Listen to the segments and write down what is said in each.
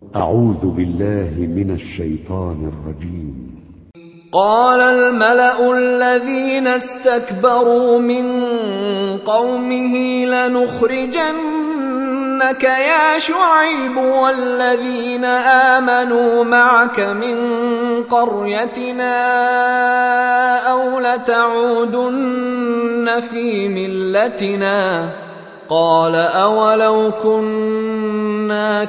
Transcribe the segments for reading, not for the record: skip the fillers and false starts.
أعوذ بالله من الشيطان الرجيم. قال الملأ الذين استكبروا من قومه لنخرجنك يا شعيب والذين آمنوا معك من قريتنا أو لتعودن في ملتنا قال أولو كنا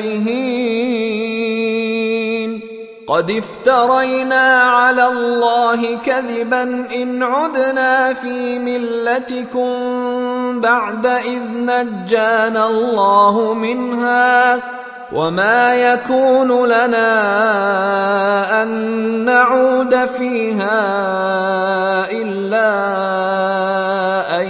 كارهين قد افترينا على الله كذبا إن عدنا في ملتكم بعد إذ نجانا الله منها وما يكون لنا أن نعود فيها إلا أن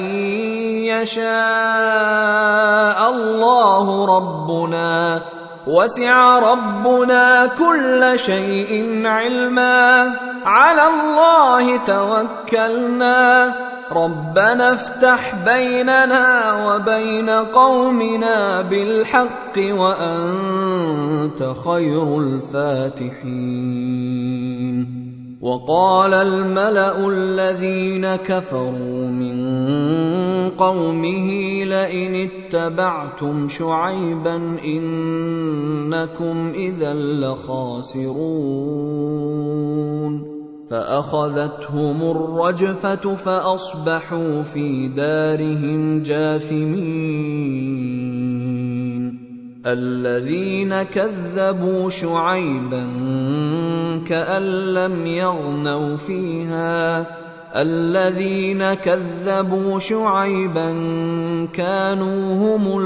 يشاء الله ربنا وسع ربنا كل شيء علما على الله توكلنا ربنا افتح بيننا وبين قومنا بالحق وأنت خير الفاتحين. وقال الملأ الذين كفروا من قومه لئن اتبعتم شعيبا إنكم إذا لخاسرون فأخذتهم الرجفة فأصبحوا في دارهم جاثمين. الذين كذبوا شعيبا كأن لم يغنوا فيها الذين كذبوا شعيبا كانوا هم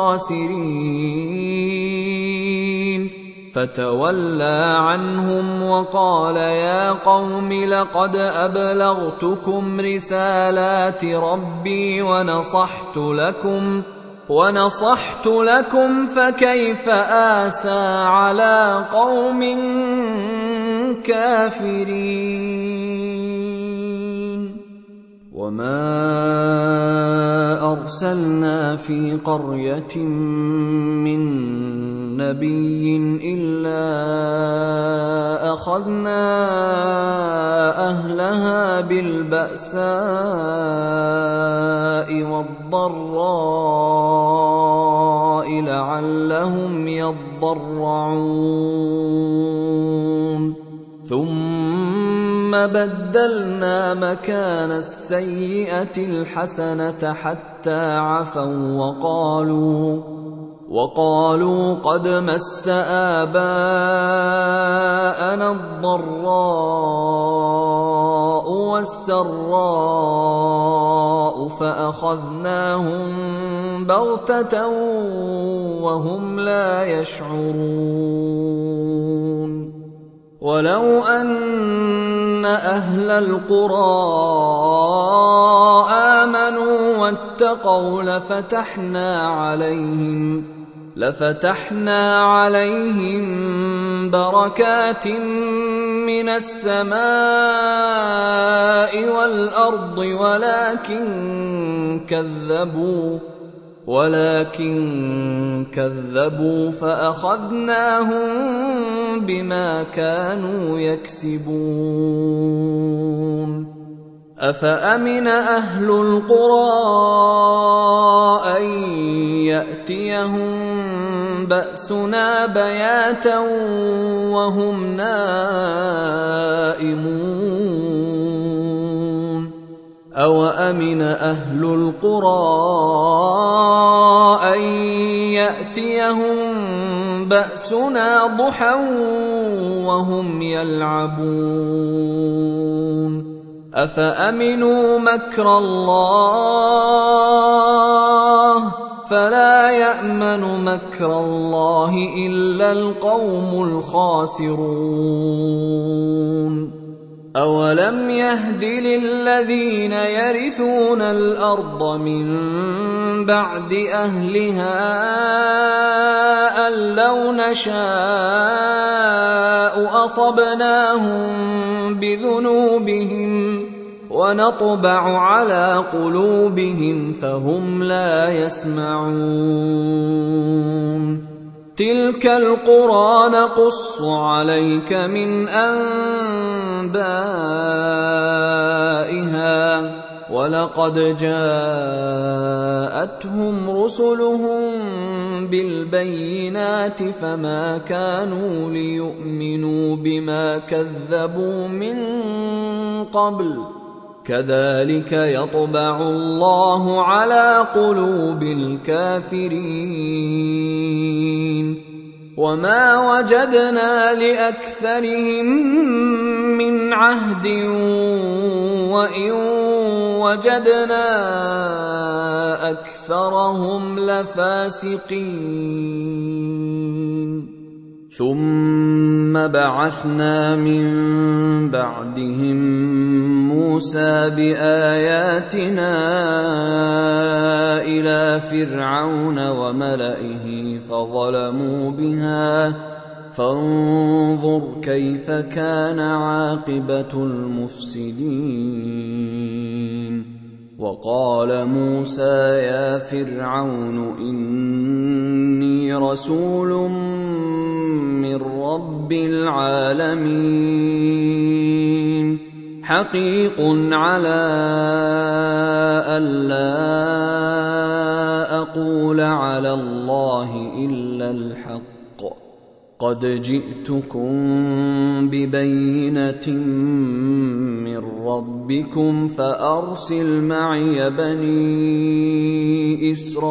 الخاسرين فتولى عنهم وقال يا قوم لقد أبلغتكم رسالات ربي ونصحت لكم فكيف آسى على قوم كافرين. وما أرسلنا في قرية من نبي إلا أخذنا أهلها بالبأساء والضراء لعلهم يضرعون ثم بدلنا مكان السيئة الحسنة حتى عفوا وقالوا قد مس آباءنا الضراء والسراء فأخذناهم بغتة وهم لا يشعرون. ولو أن أهل القرى آمنوا واتقوا لفتحنا عليهم بركات من السماء والأرض ولكن كذبوا فأخذناهم بما كانوا يكسبون. أفأمن أهل القرى أن يأتيهم بأسنا بياتا وهم نائمون أوأمن أهل القرى أن يأتيهم بأسنا ضحى وهم يلعبون أفأمنوا مكر الله فلا يأمن مكر الله إلا القوم الخاسرون. أولم يهد للذين يرثون الأرض من بعد أهلها أن لو نشاء أصبناهم بذنوبهم ونطبع على قلوبهم فهم لا يسمعون تلك القرى نقص عليك من أنبائها ولقد جاءتهم رسلهم بالبينات فما كانوا ليؤمنوا بما كذبوا من قبل كذلك يطبع الله على قلوب الكافرين وما وجدنا لأكثرهم من عهد وإن وجدنا أكثرهم لفاسقين ثم بعثنا من بعدهم موسى بآياتنا إلى فرعون وملئه فظلموا بها فانظر كيف كان عاقبة المفسدين وقال موسى يا فرعون إني رسول من رب العالمين حقيق على ألا أقول على الله إلا الحق قد جئتكم ببينة من ربكم فأرسل معي بني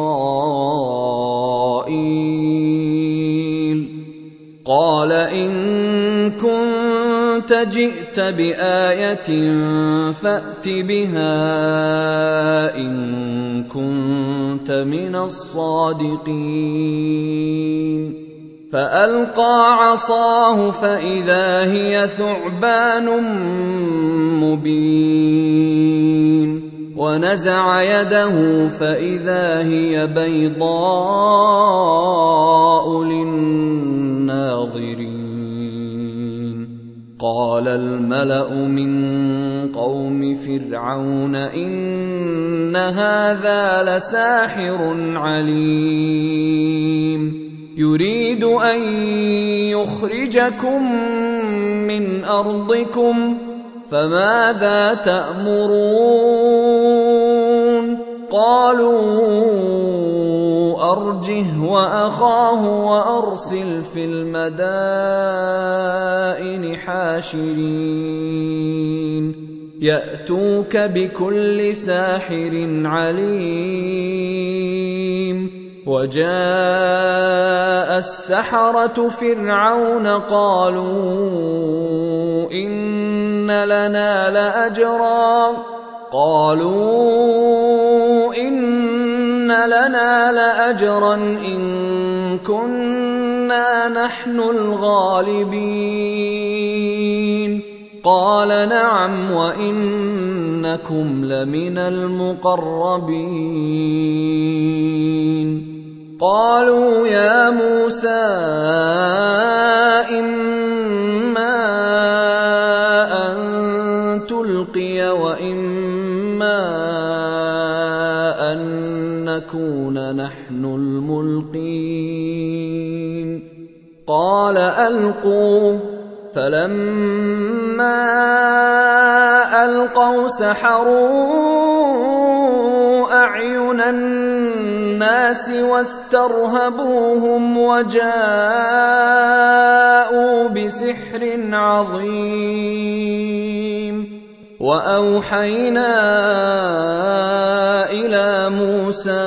إسرائيل قال إن كنت جئت بآية فأت بها إن كنت من الصادقين فألقى عصاه فإذا هي ثعبان مبين ونزع يده فإذا هي بيضاء للناظرين قال الملأ من قوم فرعون إن هذا لساحر عليم يريد أن يخرجكم من أرضكم فماذا تأمرون قالوا أرجه وأخاه وأرسل في المدائن حاشرين يأتوك بكل ساحر عليم وجاء السحرة فرعون قالوا إن لنا لأجرا إن كنا نحن الغالبين قال نعم وإنكم لمن المقربين قالوا يا موسى إما أن تلقي وإما أن نكون نحن الملقين قال ألقوا فلما ألقوا سحروا أعين الناس واسترهبوهم وجاءوا بسحر عظيم وأوحينا إلى موسى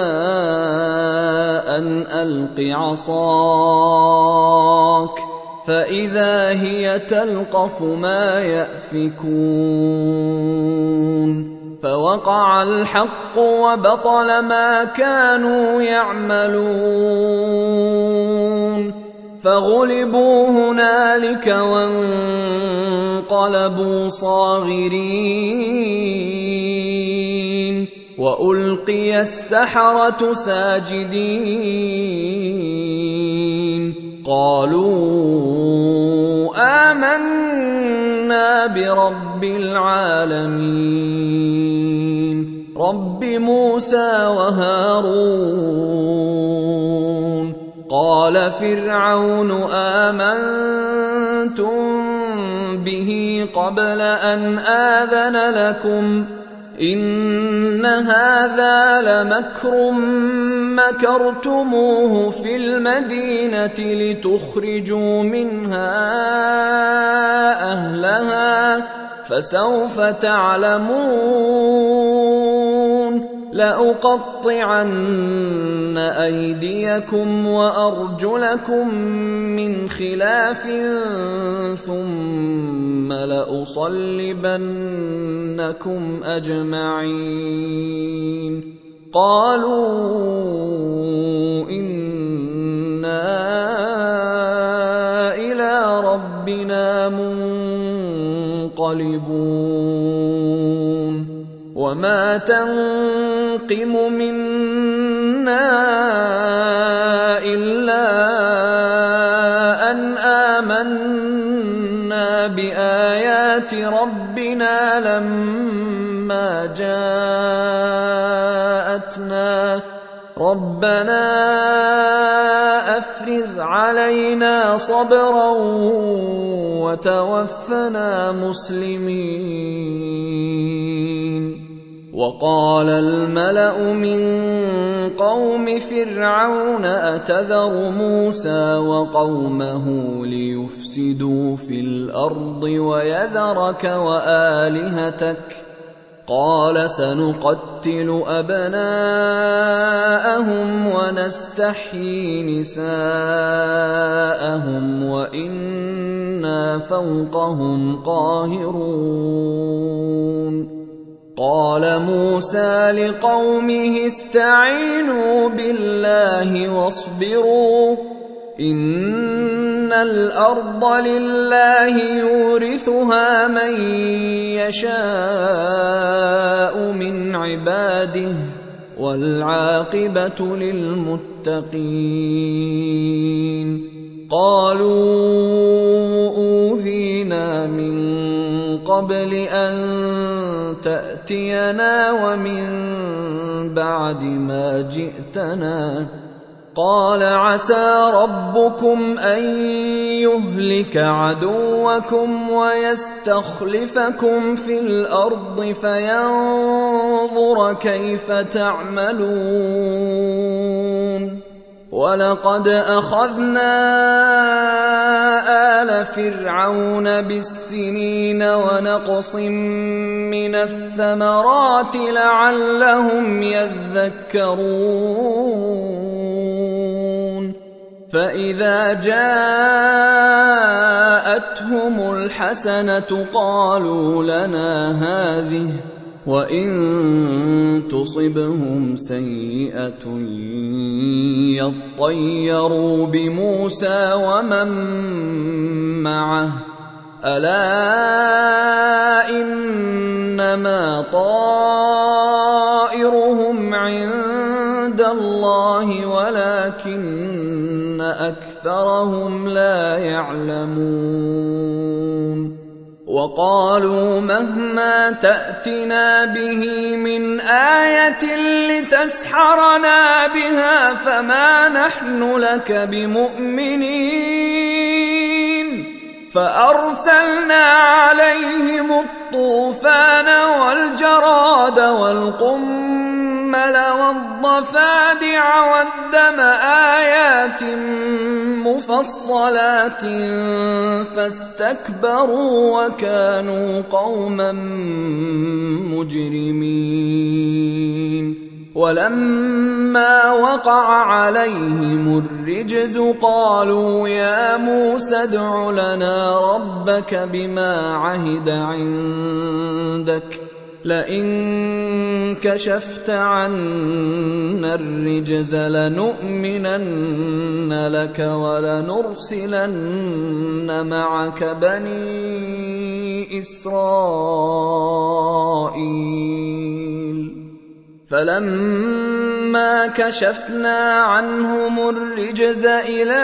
أن ألق عصاك فإذا هي تلقف ما يأفكون فوقع الحق وبطل ما كانوا يعملون فغلبوا هنالك وانقلبوا صاغرين وألقي السحرة ساجدين قالوا آمنا برب العالمين رب موسى وهارون قال فرعون آمنتم به قبل أن آذن لكم إن هذا لمكر مكرتموه في المدينة لتخرجوا منها أهلها فسوف تعلمون لأقطعن أيديكم وأرجلكم من خلاف ثم لأصلبنكم أجمعين قالوا إنا إلى ربنا منقلبون وما تنقم منا إلا أن آمنا بآيات ربنا لما جاءتنا ربنا أفرغ علينا صبرا وتوفنا مسلمين وقال الملأ من قوم فرعون أتذر موسى وقومه ليفسدوا في الأرض ويذرك وآلهتك قال سنقتل أبناءهم ونستحيي نساءهم وإنا فوقهم قاهرون قال موسى لقومه استعينوا بالله واصبروا إن الأرض لله يورثها من يشاء من عباده والعاقبة للمتقين قالوا أوذينا من قبل أن تأتينا ومن بعد ما جئتنا قال عسى ربكم أن يهلك عدوكم ويستخلفكم في الأرض فينظر كيف تعملون ولقد أخذنا آل فرعون بالسنين ونقص من الثمرات لعلهم يذكرون فإذا جاءتهم الحسنة قالوا لنا هذه وإن تصبهم سيئة يطيروا بموسى ومن معه ألا إنما طائرهم عند الله ولكن أكثرهم لا يعلمون وقالوا مهما تأتنا به من آية لتسحرنا بها فما نحن لك بمؤمنين فأرسلنا عليهم الطوفان والجراد والقمل والضفادع والدم آيات مفصلات فاستكبروا وكانوا قوما مجرمين ولما وقع عليهم الرجز قالوا يا موسى ادع لنا ربك بما عهد عندك لئن كشفت عنا الرجز لنؤمنن لك ولنرسلن معك بني إسرائيل فلما كشفنا عنهم الرجز إلى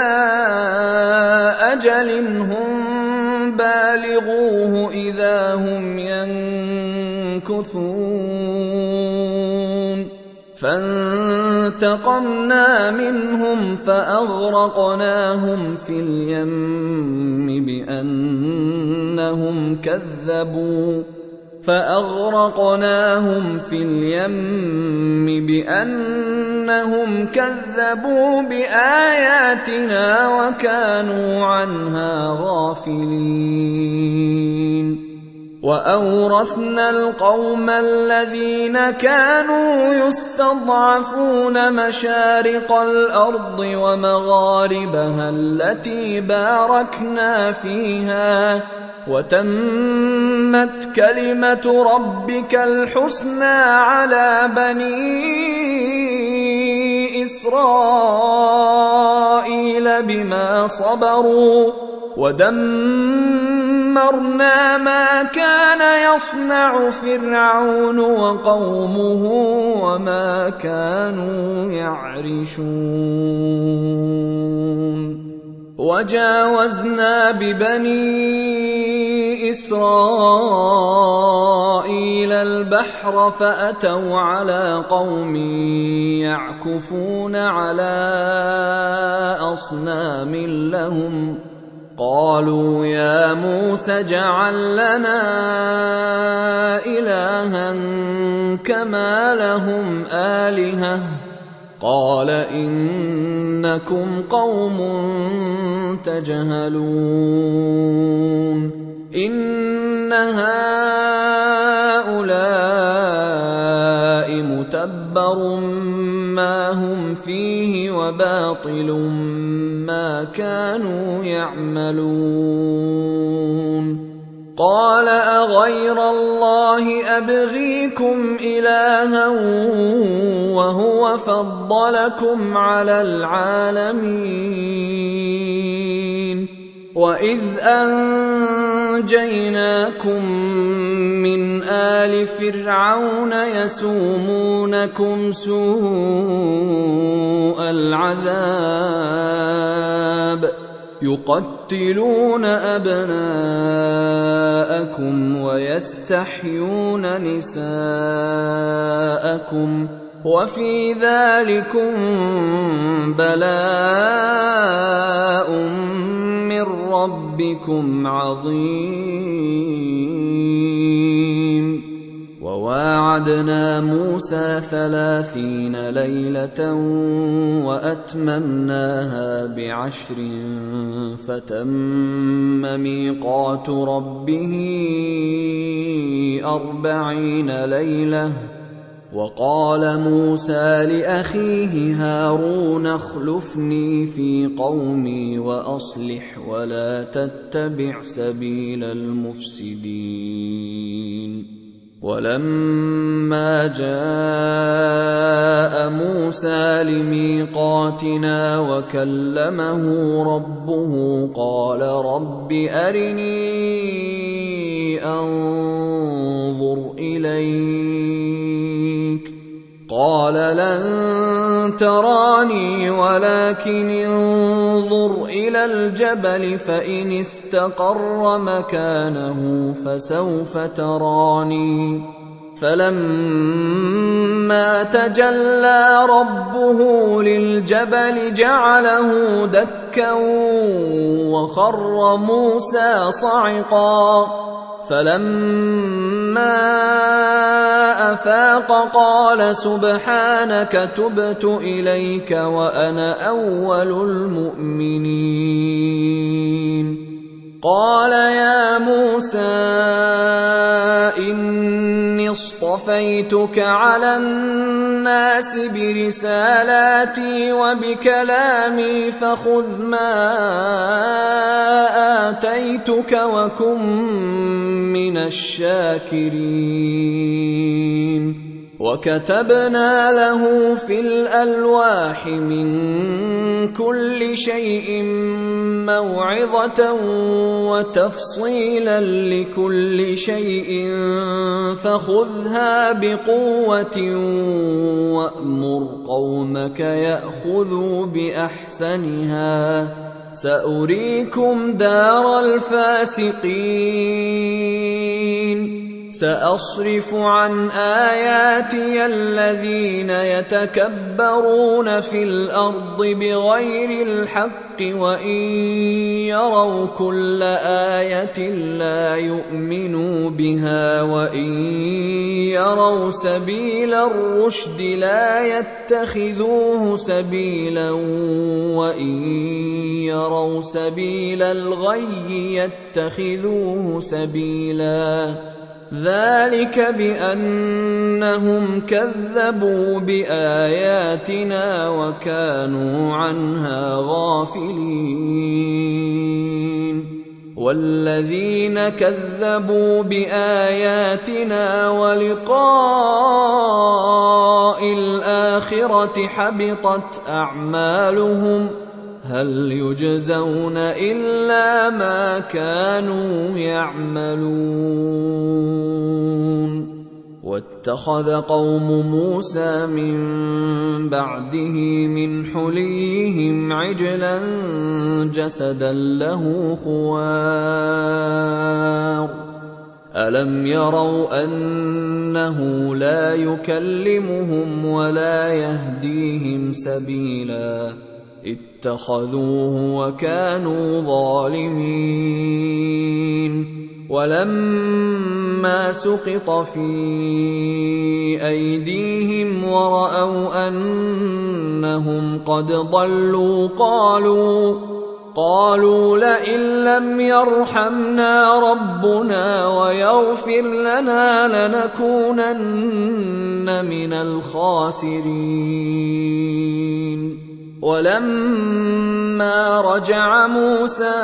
أجل هم بالغوه إذا هم ينكثون فانتقمنا منهم فأغرقناهم في اليم بأنهم كذبوا بآياتنا وكانوا عنها غافلين وأورثنا القوم الذين كانوا يستضعفون مشارق الأرض ومغاربها التي باركنا فيها وتمت كلمة ربك الحسنى على بني إسرائيل بما صبروا ودمرنا ما كان يصنع فرعون وقومه وما كانوا يعرشون وجاوزنا ببني إسرائيل البحر فأتوا على قوم يعكفون على أصنام لهم قالوا يا موسى اجعل لنا إلها كما لهم آلهة قال إنكم قوم تجهلون إن هؤلاء متبر ما هم فيه وباطل ما كانوا يعملون قال أغير الله أبغيكم إلها وهو فضلكم على العالمين وإذ أنجيناكم من آل فرعون يسومونكم سوء العذاب يقتلون أبناءكم ويستحيون نساءكم وفي ذلكم بلاء من ربكم عظيم وواعدنا موسى 30 ليلة وأتممناها ب10 فتم ميقات ربه 40 ليلة وقال موسى لأخيه هارون اخلفني في قومي وأصلح ولا تتبع سبيل المفسدين ولما جاء موسى لميقاتنا وكلمه ربه قال رب أرني أنظر إليك قال لن تراني ولكن انظر إلى الجبل فإن استقر مكانه فسوف تراني فلما تجلى ربه للجبل جعله دكا وخر موسى صعقا فلما أفاق قال سبحانك تبت إليك وأنا أول المؤمنين قال يا موسى إني اصطفيتك على الناس برسالاتي وبكلامي فخذ ما آتيتك وكن من الشاكرين وكتبنا له في الألواح من كل شيء موعظة وتفصيلا لكل شيء فخذها بقوة وأمر قومك يأخذوا بأحسنها سأريكم دار الفاسقين سأصرف عن آياتي الذين يتكبرون في الأرض بغير الحق وإن يروا كل آية لا يؤمنوا بها وإن يروا سبيل الرشد لا يتخذوه سبيلا وإن يروا سبيل الغي يتخذوه سبيلا ذلك بأنهم كذبوا بآياتنا وكانوا عنها غافلين والذين كذبوا بآياتنا ولقاء الآخرة حبطت أعمالهم هل يجزون إلا ما كانوا يعملون واتخذ قوم موسى من بعده من حليهم عجلا جسدا له خوار ألم يروا أنه لا يكلمهم ولا يهديهم سبيلا اتخذوه وكانوا ظالمين ولما سقط في أيديهم ورأوا أنهم قد ضلوا قالوا لئن لم يرحمنا ربنا ويغفر لنا لنكونن من الخاسرين ولما رجع موسى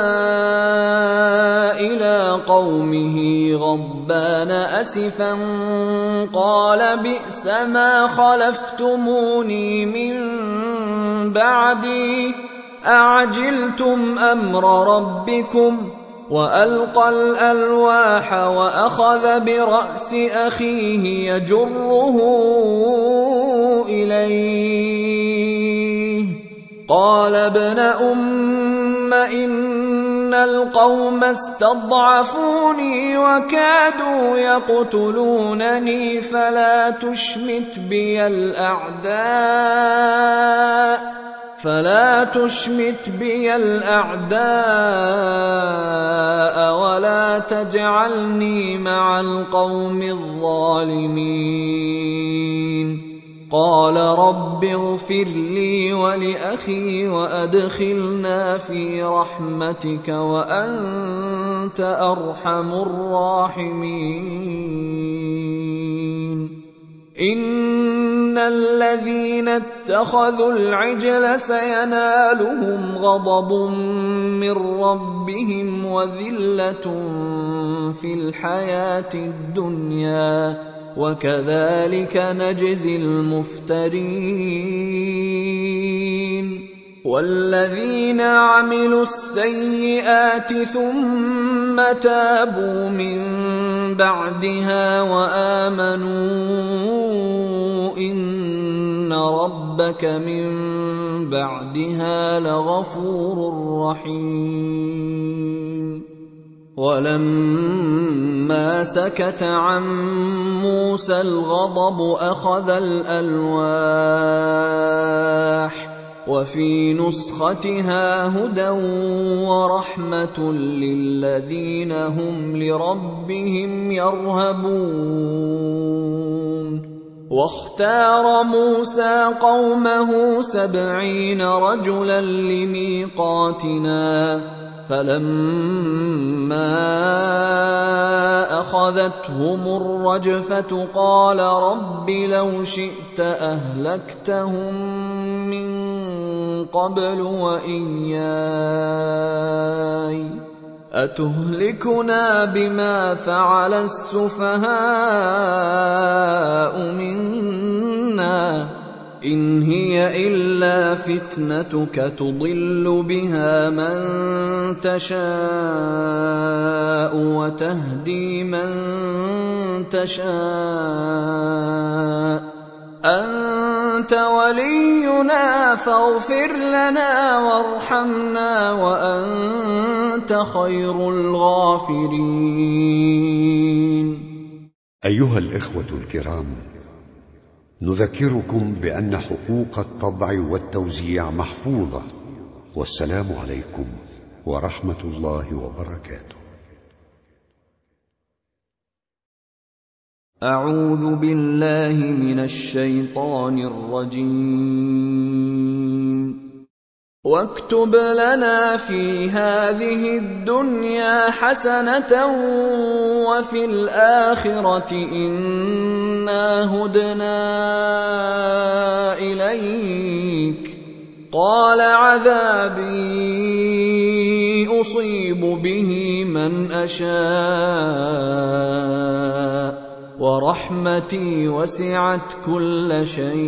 إلى قومه غضبان أسفا قال بئس ما خلفتموني من بعدي أعجلتم أمر ربكم وألقى الألواح وأخذ برأس أخيه يجره إليه قال ابن أم إن القوم استضعفوني وكادوا يقتلونني فلا تشمت بي الأعداء ولا تجعلني مع القوم الظالمين قال رب اغفر لي ولأخي وأدخلنا في رحمتك وأنت أرحم الراحمين إن الذين اتخذوا العجل سينالهم غضب من ربهم وذلة في الحياة الدنيا وكذلك نجزي المفترين والذين عملوا السيئات ثم تابوا من بعدها وآمنوا إن ربك من بعدها لغفور رحيم ولما سكت عن موسى الغضب أخذ الألواح وفي نسختها هدى ورحمة للذين هم لربهم يرهبون واختار موسى قومه 70 رجلا لميقاتنا فلما أخذتهم الرجفة قال رب لو شئت أهلكتهم من قبل وإياي أتهلكنا بما فعل السفهاء منا إن هي إلا فتنتك تضل بها من تشاء وتهدي من تشاء أنت ولينا فاغفر لنا وارحمنا وأنت خير الغافرين أيها الإخوة الكرام، نذكركم بأن حقوق الطبع والتوزيع محفوظة. والسلام عليكم ورحمة الله وبركاته. أعوذ بالله من الشيطان الرجيم. واكتب لنا في هذه الدنيا حسنة وفي الآخرة إنا هدنا إليك. قال عذابي أصيب به من أشاء ورحمتي وسعت كل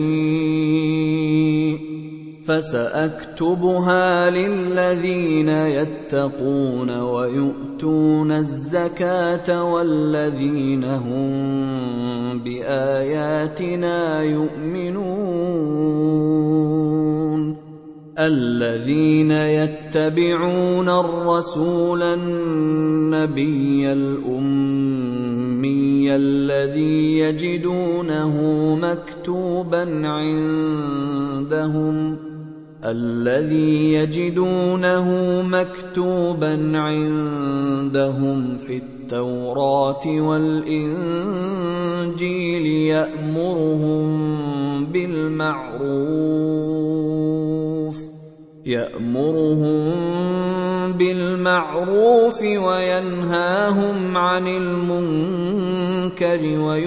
شيء فسأكتبها للذين يتقون ويؤتون الزكاة والذين هم بآياتنا يؤمنون. الذين يتبعون الرسول النبي الأمي الذي يجدونه مكتوبا عندهم في التوراة والإنجيل يأمرهم بالمعروف وينهاهم عن المنكر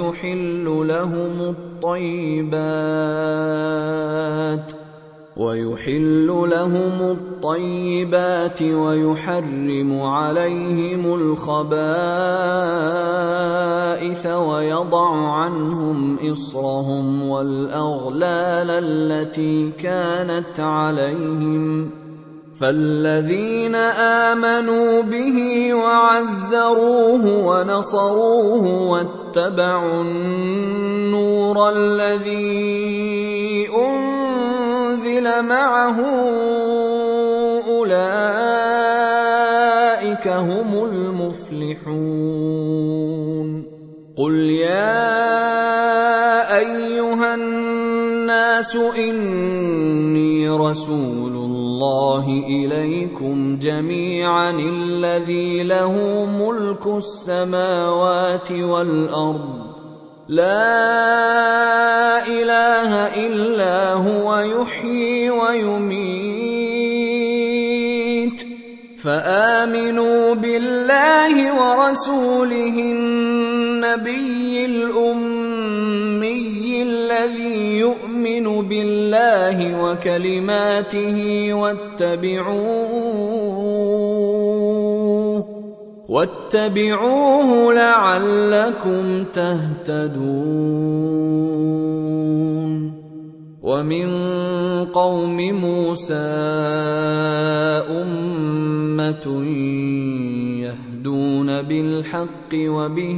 ويحل لهم الطيبات ويحرم عليهم الخبائث ويضع عنهم إصرهم والأغلال التي كانت عليهم. فالذين آمنوا به وعزروه ونصروه واتبعوا النور الذي أنزل معه أولئك هم المفلحون. قل يا أيها الناس إني رسول الله إليكم جميعا الذي له ملك السماوات والأرض لا إله إلا هو يحيي ويميت. فآمنوا بالله ورسوله النبي الأمي الذي يؤمن بالله وكلماته واتبعوه لعلكم تهتدون. ومن قوم موسى أمة يهدون بالحق وبه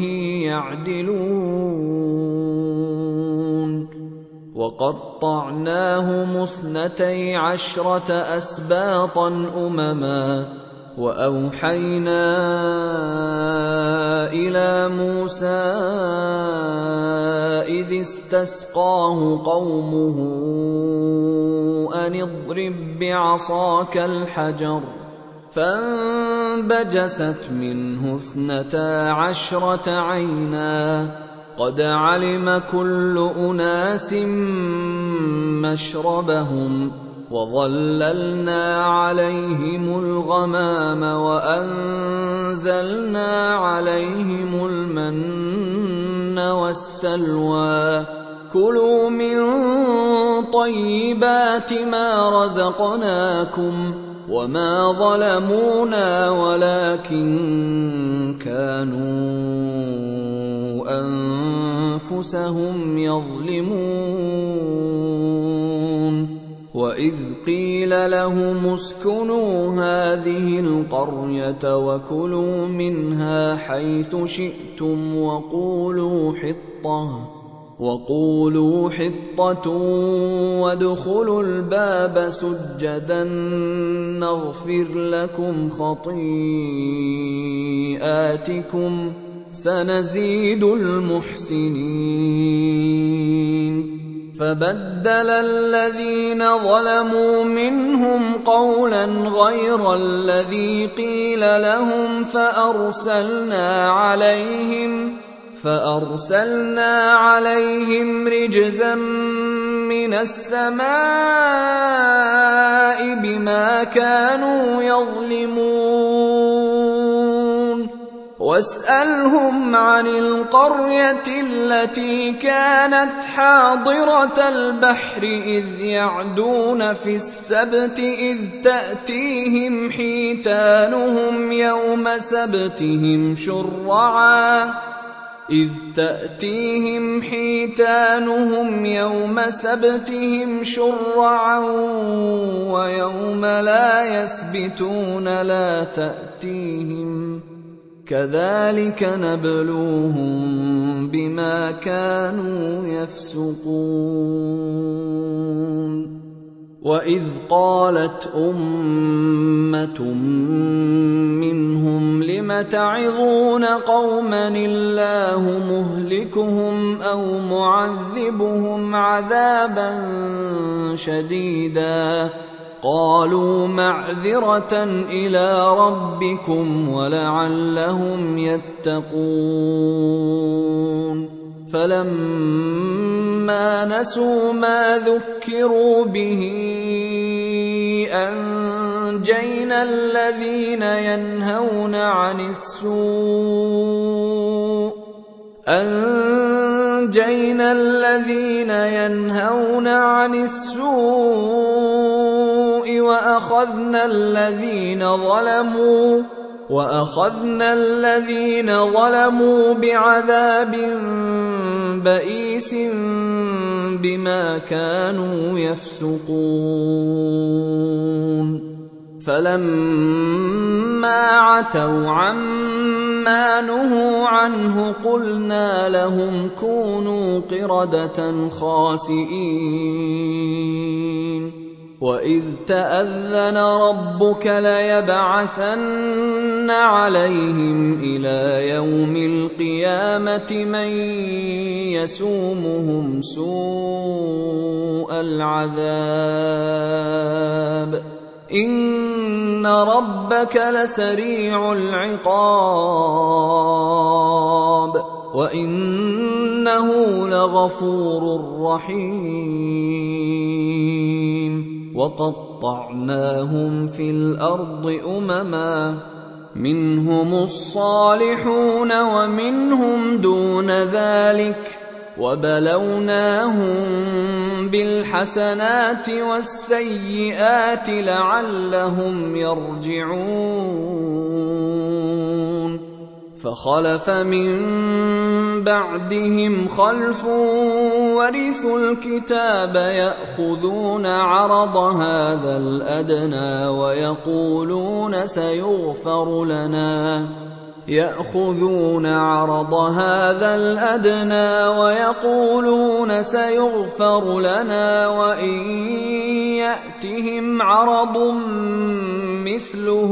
يعدلون. وقطعناهم 12 أسباطا أمما وأوحينا إلى موسى إذ استسقاه قومه أن اضرب بعصاك الحجر فانبجست منه 12 عينا قد علم كل أناس مشربهم وظللنا عليهم الغمام وأنزلنا عليهم المن والسلوى كلوا من طيبات ما رزقناكم وما ظلمونا ولكن كانوا أنفسهم يظلمون. وإذ قيل لهم اسكنوا هذه القرية وكلوا منها حيث شئتم وقولوا حطة وادخلوا الباب سجدا نغفر لكم خطيئاتكم سنزيد المحسنين فبدل الذين ظلموا منهم قولا غير الذي قيل لهم فأرسلنا عليهم رجزا من السماء بما كانوا يظلمون واسألهم عن القرية التي كانت حاضرة البحر إذ يعدون في السبت إذ تأتيهم حيتانهم يوم سبتهم شرعا ويوم لا يسبتون لا تأتيهم كذلك نبلوهم بما كانوا يفسقون وإذ قالت أمة منهم لم تعظون قوما الله مهلكهم أو معذبهم عذابا شديدا قالوا معذرة إلى ربكم ولعلهم يتقون فلما نسوا ما ذكروا به أنجينا الذين ينهون عن السوء وأخذنا الذين ظلموا بعذاب بئيس بما كانوا يفسقون فلما عتوا عما نهوا عنه قلنا لهم كونوا قردة خاسئين وإذ تأذن ربك ليبعثن عليهم إلى يوم القيامة من يسومهم سوء العذاب إن ربك لسريع العقاب وإنه لغفور رحيم وقطعناهم في الأرض أمما منهم الصالحون ومنهم دون ذلك وبلوناهم بالحسنات والسيئات لعلهم يرجعون فخلف من بعدهم خلف ورثوا الكتاب يأخذون عرض هذا الأدنى ويقولون سيغفر لنا وإن يأتهم عرض مثله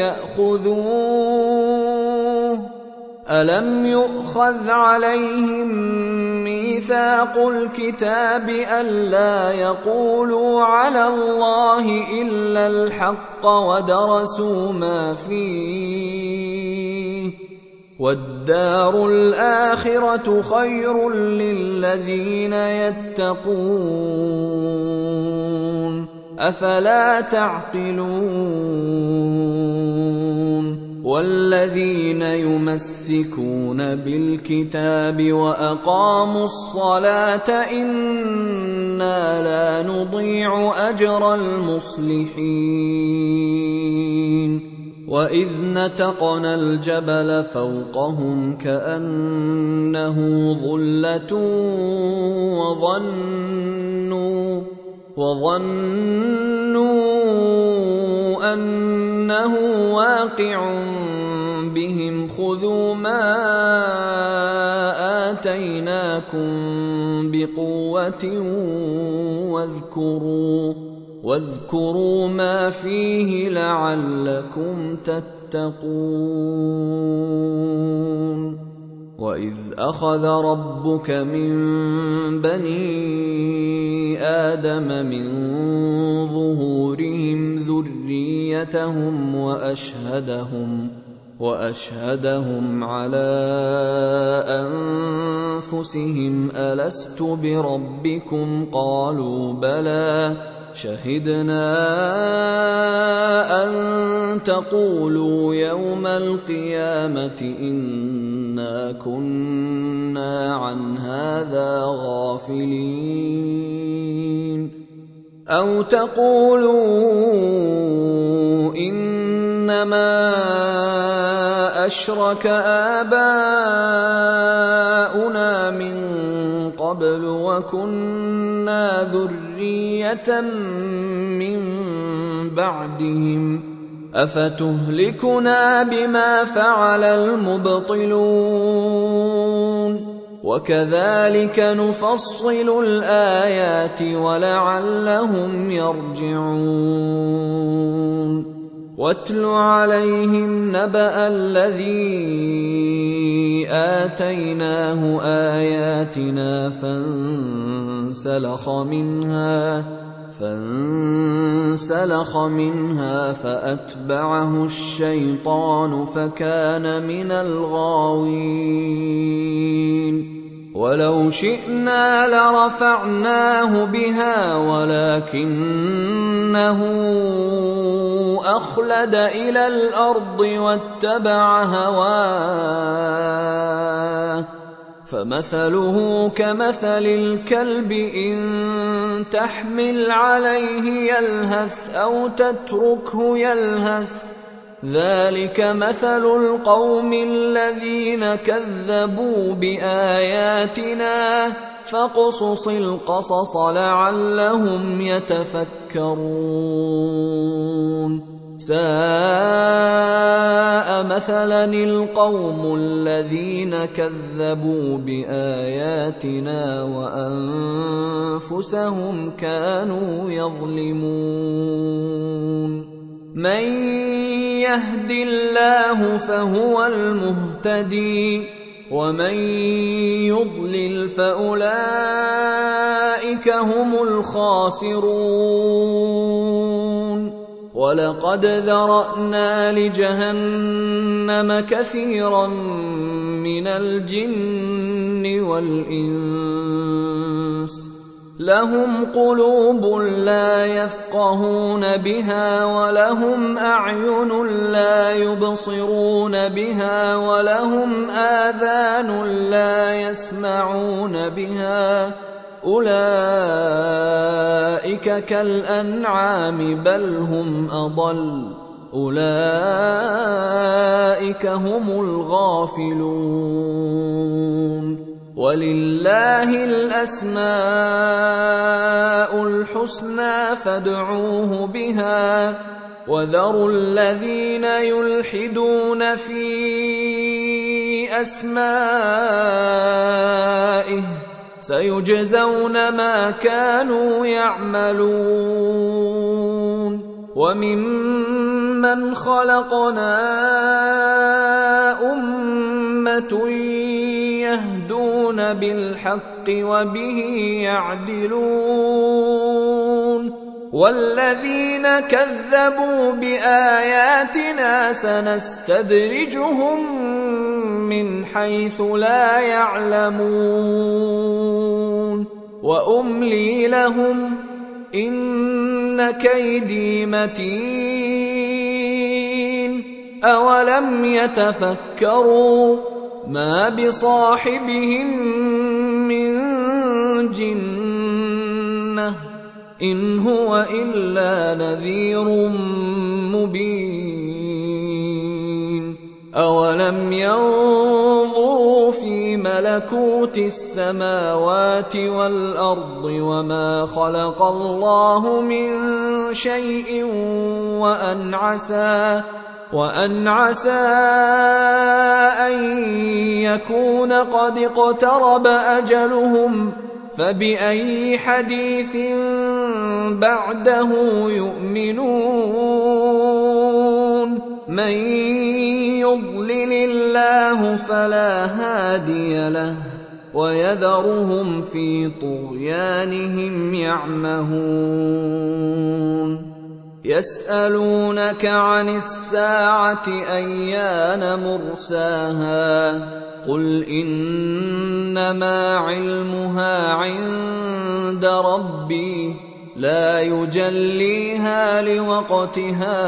يأخذوه ألم يؤخذ عليهم ميثاق الكتاب ألا يقولوا على الله إلا الحق ودرسوا ما فيه والدار الآخرة خير للذين يتقون أفلا تعقلون والذين يمسكون بالكتاب وأقاموا الصلاة إنا لا نضيع أجر المصلحين وإذ نتقنا الجبل فوقهم كأنه ظلة وظنوا أنه واقع بهم خذوا ما آتيناكم بقوة واذكروا ما فيه لعلكم تتقون وإذ أخذ ربك من بني آدم من ظهورهم ذريتهم وأشهدهم على أنفسهم ألست بربكم قالوا بلى شهدنا أن تقولوا يوم القيامة إنا كنا عن هذا غافلين أو تقولوا إنما أشرك آباؤنا من قبل وكنا ذرية من بعدهم أفتهلكنا بما فعل المبطلون وكذلك نفصل الآيات ولعلهم يرجعون واتل عليهم نبأ الذي آتيناه آياتنا فانسلخ منها فأتبعه الشيطان فكان من الغاوين ولو شئنا لرفعناه بها ولكنه أخلد إلى الأرض واتبع هواه فمثله كمثل الكلب إن تحمل عليه يلهث أو تتركه يلهث ذلك مثل القوم الذين كذبوا بآياتنا فاقصص القصص لعلهم يتفكرون ساء مثلا القوم الذين كذبوا بآياتنا وأنفسهم كانوا يظلمون من يهد الله فهو المهتدي ومن يضلل فأولئك هم الخاسرون ولقد ذرأنا لجهنم كثيرا من الجن والإنس لهم قلوب لا يفقهون بها ولهم أعين لا يبصرون بها ولهم آذان لا يسمعون بها أولئك كالأنعام بل هم أضل أولئك هم الغافلون ولله الأسماء الحسنى فادعوه بها وذروا الذين يلحدون في أسمائه سيجزون ما كانوا يعملون وممن خلقنا أمة يهدون بالحق وبه يعدلون والذين كذبوا بآياتنا سنستدرجهم من حيث لا يعلمون وأملي لهم إن كيدي متين أولم يتفكروا ما بصاحبهم من جنة إن هو إلا نذير مبين أولم ينظروا في ملكوت السماوات والأرض وما خلق الله من شيء وأن عسى أن يكون قد اقترب أجلهم فبأي حديث بعده يؤمنون من يضلل الله فلا هادي له ويذرهم في طغيانهم يعمهون يسألونك عن الساعة أيان مرساها قل إنما علمها عند ربي لا يجليها لوقتها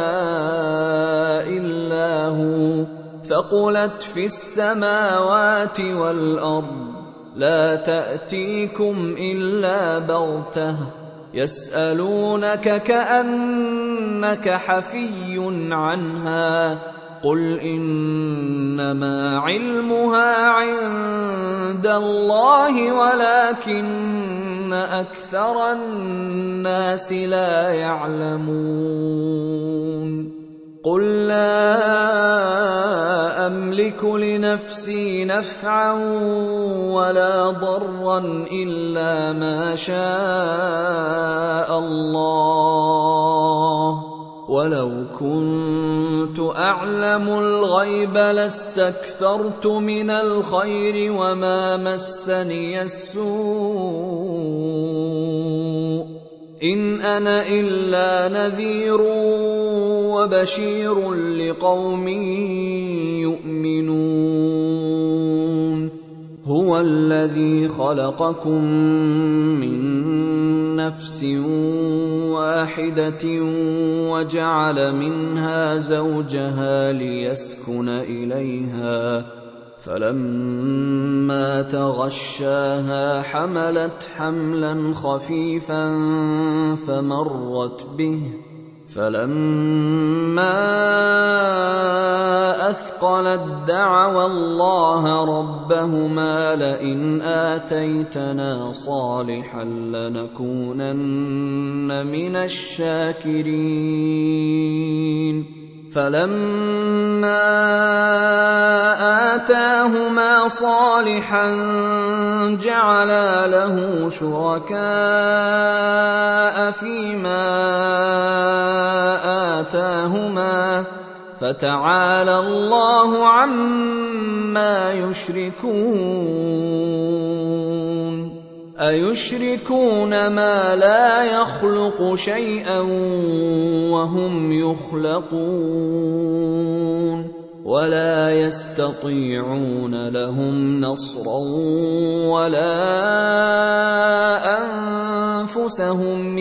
إلا هو ثقلت في السماوات والأرض لا تأتيكم إلا بغتة يسألونك كأنك حفي عنها قل إنما علمها عند الله ولكن أكثر الناس لا يعلمون قل لا أملك لنفسي نفعا ولا ضرا إلا ما شاء الله ولو كنت أعلم الغيب لاستكثرت من الخير وما مسني السوء إن أنا إلا نذير وبشير لقوم يؤمنون هو الذي خلقكم من نفس واحدة وجعل منها زوجها ليسكن إليها فلما تغشاها حملت حملا خفيفا فمرت به فلما أثقلت دعوا الله ربهما لئن آتيتنا صالحا لنكونن من الشاكرين فلما آتاهما صالحا جعلا له شركاء فيما آتاهما فتعالى الله عما يشركون أيشركون ما لا يخلق شيئا وهم يخلقون ولا يستطيعون لهم نصرا ولا أنفسهم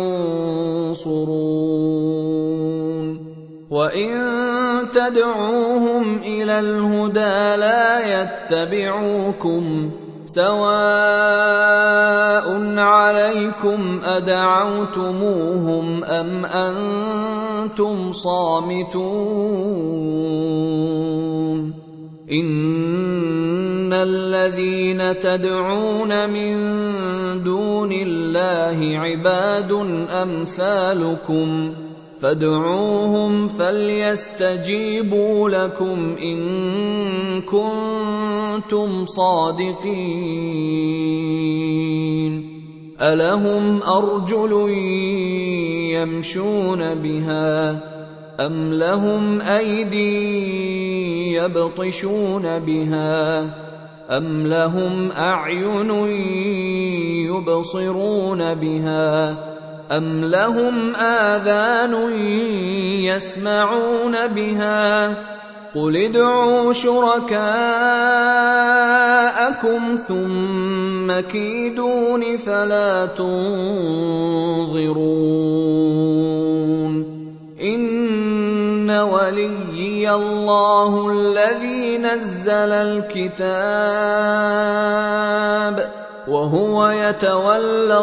ينصرون وإن تدعوهم إلى الهدى لا يتبعوكم سواء عليكم أدعوتموهم أم أنتم صامتون إن الذين تدعون من دون الله عباد أمثالكم فادعوهم فليستجيبوا لكم إن كنتم صادقين ألهم أرجل يمشون بها أم لهم أيدي يبطشون بها أم لهم أعين يبصرون بها أم لهم آذان يسمعون بها قل ادعوا شركاءكم ثم كيدون فلا تنظرون إن وليي الله الذي نزل الكتاب وهو يتولى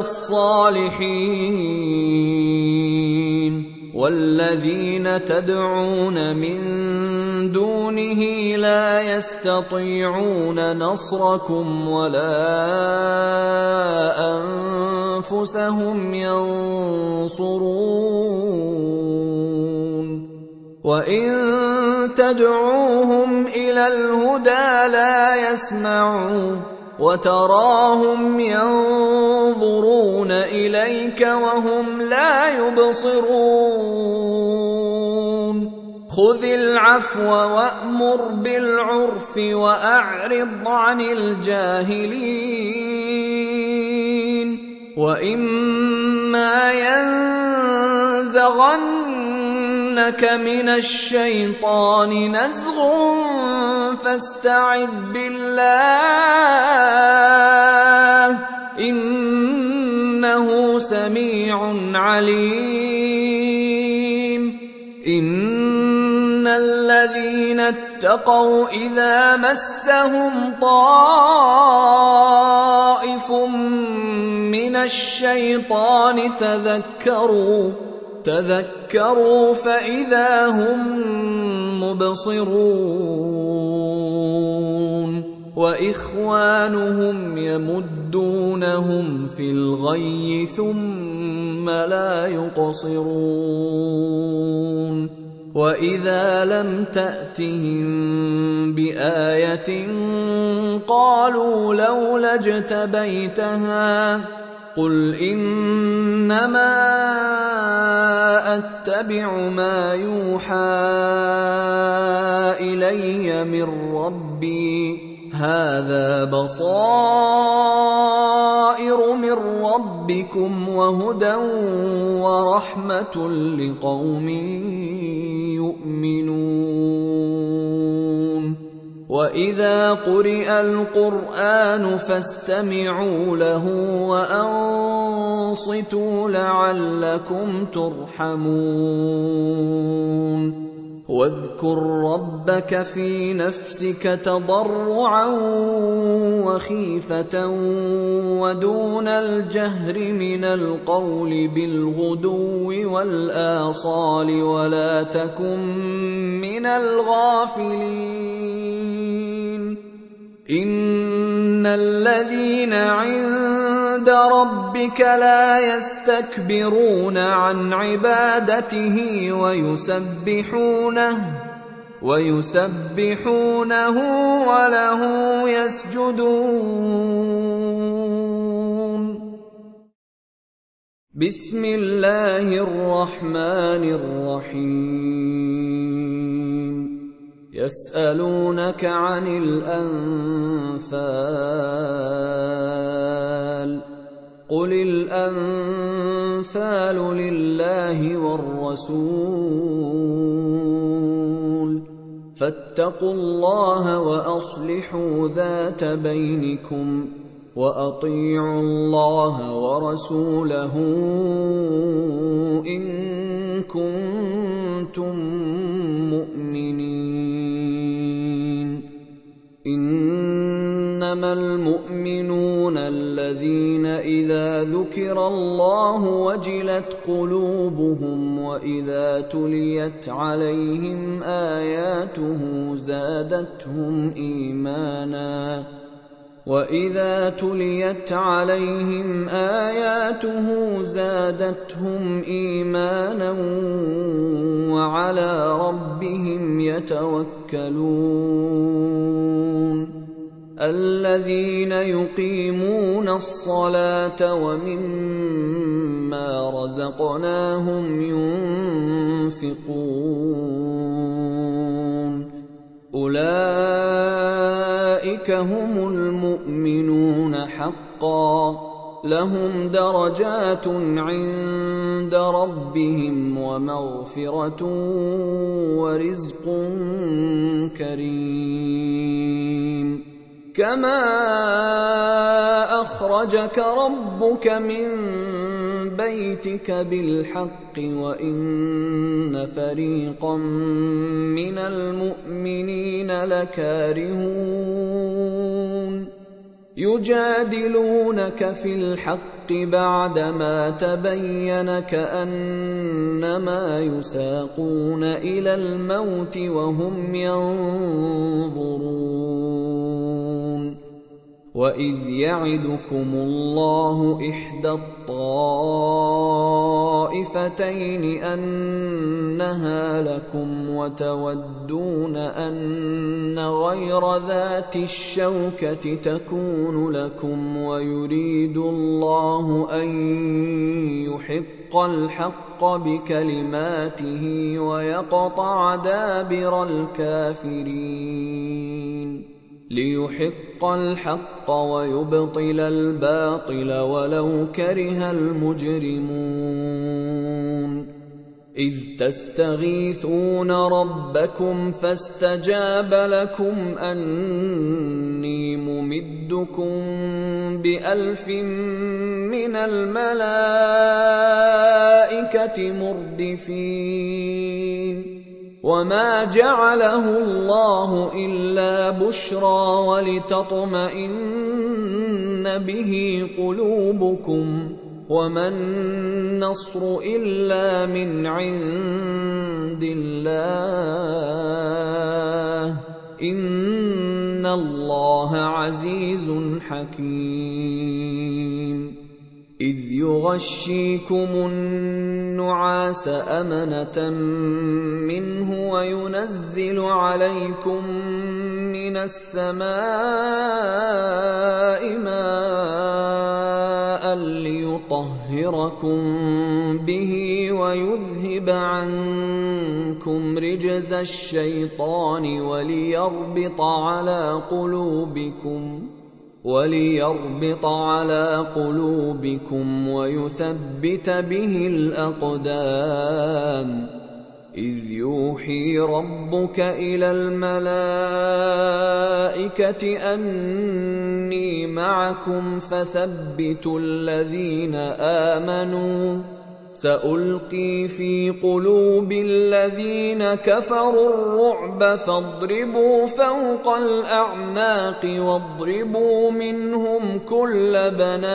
الصالحين والذين تدعون من دونه لا يستطيعون نصركم ولا أنفسهم ينصرون وإن تدعوهم إلى الهدى لا يسمعون وتراهم ينظرون إليك وهم لا يبصرون خذ العفو وأمر بالعرف وأعرض عن الجاهلين وإما ينزغنك من الشيطان نزغ فاستعذ بالله إنه سميع عليم إن الذين اتقوا إذا مسهم طائف من الشيطان تذكروا فإذا هم مبصرون وإخوانهم يمدونهم في الغي ثم لا يقصرون وإذا لم تأتهم بآية قالوا لولا اجتبيتها قل إنما أتبع ما يوحى إلي من ربي هذا بصائر من ربكم وهدى ورحمة لقوم يؤمنون وإذا قرئ القرآن فاستمعوا له وأنصتوا لعلكم ترحمون واذكر ربك في نفسك تضرعا وخيفة ودون الجهر من القول بالغدو والآصال ولا تكن من الغافلين إن الذين عند ربك لا يستكبرون عن عبادته ويسبحونه وله يسجدون بسم الله الرحمن الرحيم يسألونك عن الأنفال قل الأنفال لله والرسول فاتقوا الله وأصلحوا ذات بينكم وأطيعوا الله ورسوله إن كنتم مؤمنين إنما المؤمنون الذين إذا ذكر الله وجلت قلوبهم وإذا تليت عليهم آياته زادتهم إيمانا وعلى ربهم يتوكلون الذين يقيمون الصلاة ومما رزقناهم ينفقون أولئك هم المؤمنون حقا لهم درجات عند ربهم ومغفرة ورزق كريم كما أخرجك ربك من بيتك بالحق وإن فريقا من المؤمنين لكارهون يجادلونك في الحق بعدما تبين كأنما يساقون إلى الموت وهم ينظرون وإذ يعدكم الله إحدى الطائفتين أنها لكم وتودون أن غير ذات الشوكة تكون لكم ويريد الله أن يحق الحق بكلماته ويقطع دابر الكافرين ليحق الحق ويبطل الباطل ولو كره المجرمون إذ تستغيثون ربكم فاستجاب لكم أني ممدكم ب1000 من الملائكة مردفين وما جعله الله إلا بشرى ولتطمئن به قلوبكم وما النصر إلا من عند الله إن الله عزيز حكيم إذ يغشيكم النعاس أمنة منه وينزل عليكم من السماء ماء ليطهركم به ويذهب عنكم رجز الشيطان وليربط على قلوبكم ويثبت به الأقدام إذ يوحي ربك إلى الملائكة أني معكم فثبتوا الذين آمنوا سألقي في قلوب الذين كفروا الرعب فاضربوا فوق الأعناق واضربوا منهم كل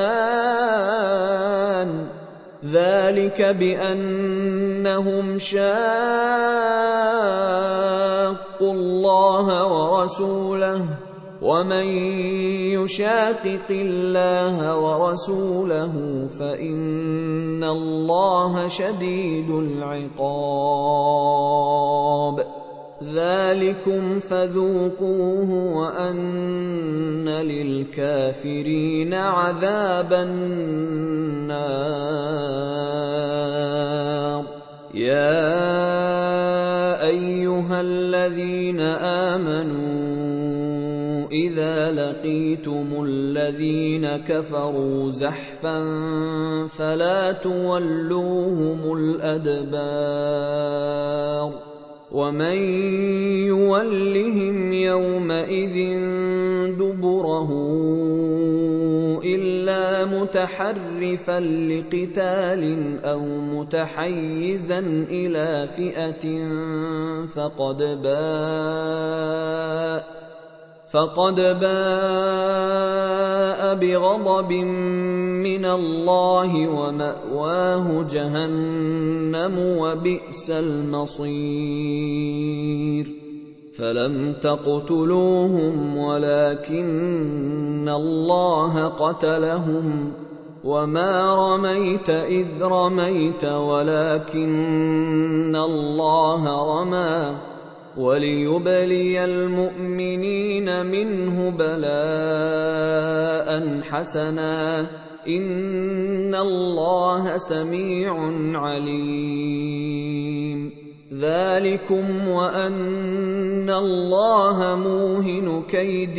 بنان ذلك بأنهم شاقوا الله ورسوله ومن يشاقق الله ورسوله فإن الله شديد العقاب ذلكم فذوقوه وأن للكافرين عذاب النار يا أيها الذين آمنوا إذا لقيتم الذين كفروا زحفا فلا تولوهم الأدبار ومن يولهم يومئذ دبره إلا متحرفا لقتال أو متحيزا إلى فئة فقد باء بغضب من الله ومأواه جهنم وبئس المصير فلم تقتلوهم ولكن الله قتلهم وما رميت إذ رميت ولكن الله رمى وليبلي المؤمنين منه بلاء حسنا إن الله سميع عليم ذلكم وأن الله موهن كيد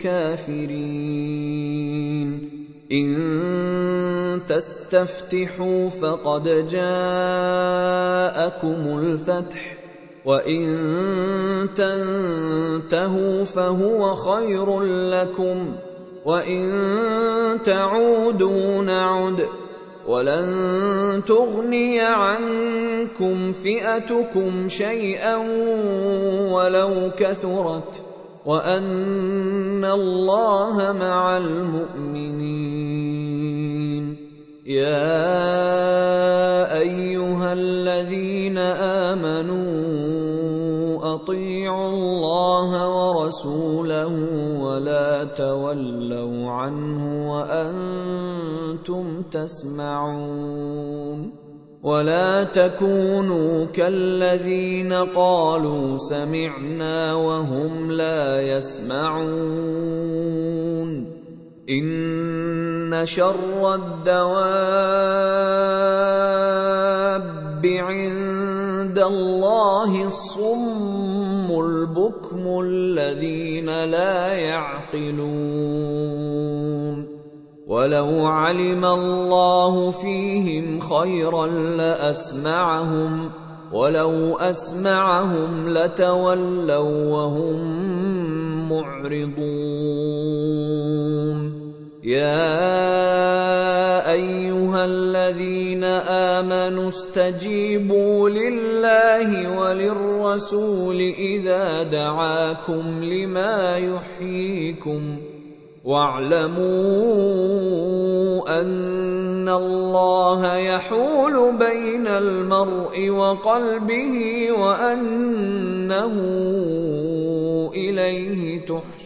الكافرين إن تستفتحوا فقد جاءكم الفتح وإن تنتهوا فهو خير لكم وإن تعودوا نعد ولن تغني عنكم فئتكم شيئا ولو كثرت وأن الله مع المؤمنين يا أيها الذين آمنوا أطيعوا الله ورسوله ولا تولوا عنه وأنتم تسمعون ولا تكونوا كالذين قالوا سمعنا وهم لا يسمعون إن شر الدواب عند الله الصم البكم الذين لا يعقلون ولو علم الله فيهم خيرا لأسمعهم ولو أسمعهم لتولوا وهم معرضون يا أيها الذين آمنوا استجيبوا لله وللرسول إذا دعاكم لما يحييكم واعلموا أن الله يحول بين المرء وقلبه وأنه إليه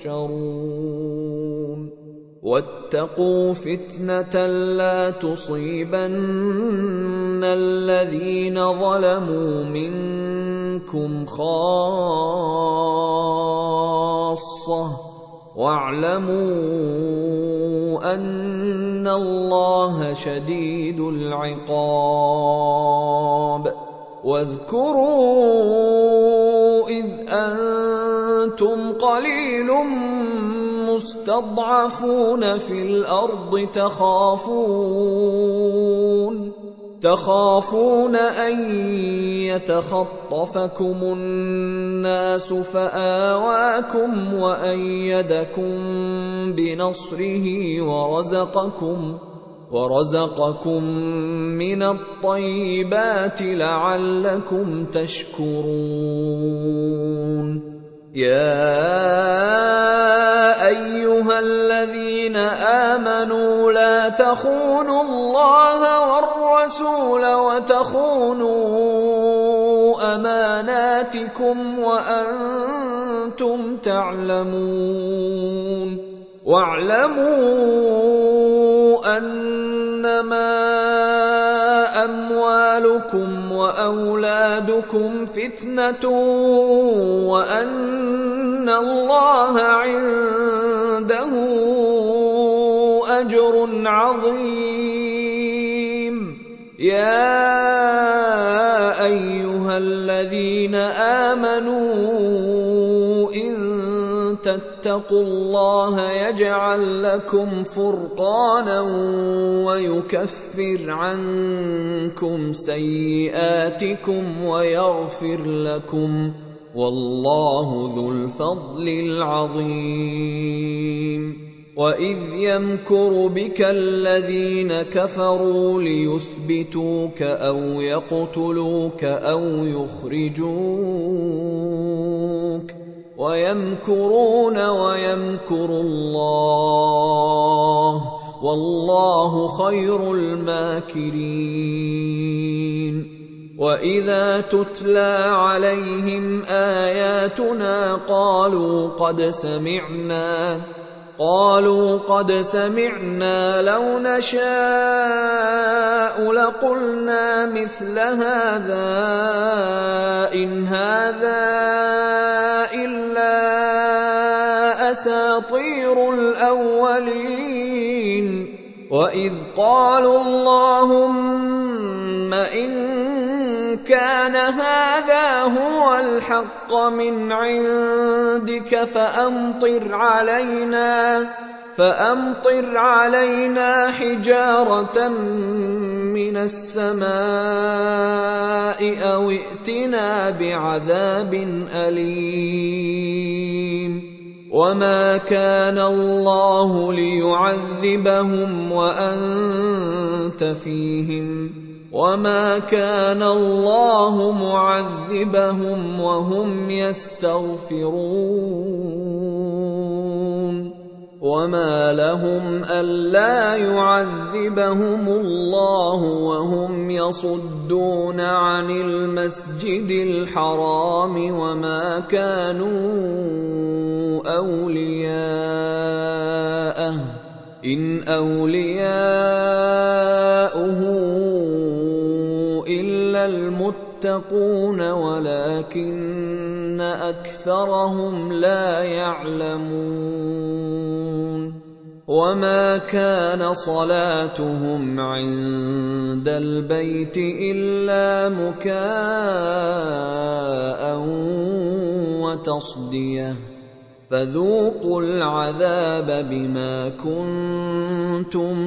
تحشرون واتقوا فتنة لا تصيبن الذين ظلموا منكم خاصة واعلموا أن الله شديد العقاب واذكروا إذ أنتم قليل مستضعفون في الأرض تخافون أن يتخطفكم الناس فآواكم وأيدكم بنصره ورزقكم من الطيبات لعلكم تشكرون يا أيها الذين آمنوا لا تخونوا الله والرسول وتخونوا أماناتكم وأنتم تعلمون واعلموا أنما أموالكم وأولادكم فتنة وأن الله عنده أجر عظيم يا أيها الذين آمنوا إن تتقوا الله يجعل لكم فرقانا ويكفر عنكم سيئاتكم ويغفر لكم والله ذو الفضل العظيم وإذ يمكر بك الذين كفروا ليثبتوك أو يقتلوك أو يخرجوك ويمكرون ويمكر الله والله خير الماكرين وإذا تتلى عليهم آياتنا قالوا قد سمعنا لو نشاء لقلنا مثل هذا إن هذا إلا أساطير الأولين وإذ قالوا اللهم إن كان هذا هو الحق من عندك فأمطر علينا حجارة من السماء أو ائتنا بعذاب أليم وما كان الله ليعذبهم وأنت فيهم وما كان الله معذبهم وهم يستغفرون وما لهم ألا يعذبهم الله وهم يصدون عن المسجد الحرام وما كانوا أولياءه إن أولياؤه المتقون ولكن أكثرهم لا يعلمون وما كان صلاتهم عند البيت إلا مكاء وتصدية فذوقوا العذاب بما كنتم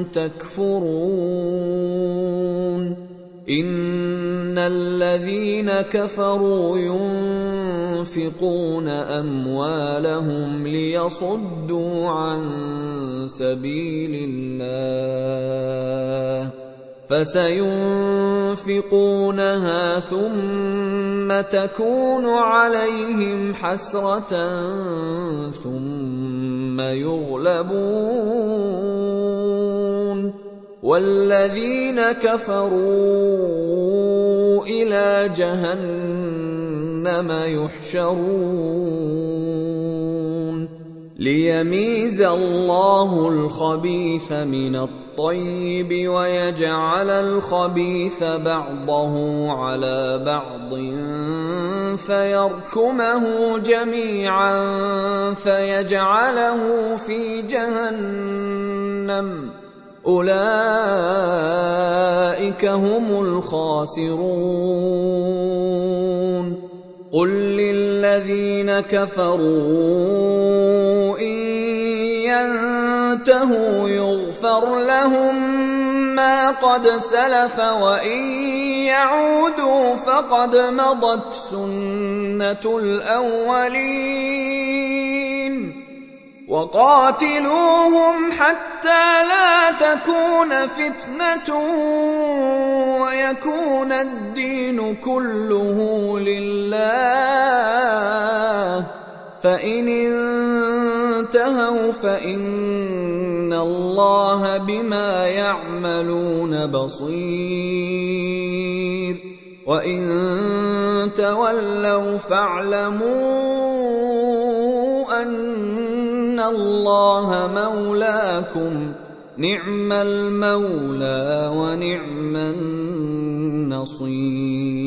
تكفرون إن الذين كفروا ينفقون أموالهم ليصدوا عن سبيل الله فسينفقونها ثم تكون عليهم حسرة ثم يغلبون والذين كفروا إلى جهنم يحشرون ليميز الله الخبيث من الطيب ويجعل الخبيث بعضه على بعض فيركمه جميعا فيجعله في جهنم أولئك هم الخاسرون قل للذين كفروا إن ينتهوا يغفر لهم ما قد سلف وإن يعودوا فقد مضت سنة الأولين وقاتلوهم حتى لا تكون فتنة ويكون الدين كله لله فإن انتهوا فإن الله بما يعملون بصير وإن تولوا فاعلموا أن الله مولاكم نعم المولى ونعم النصير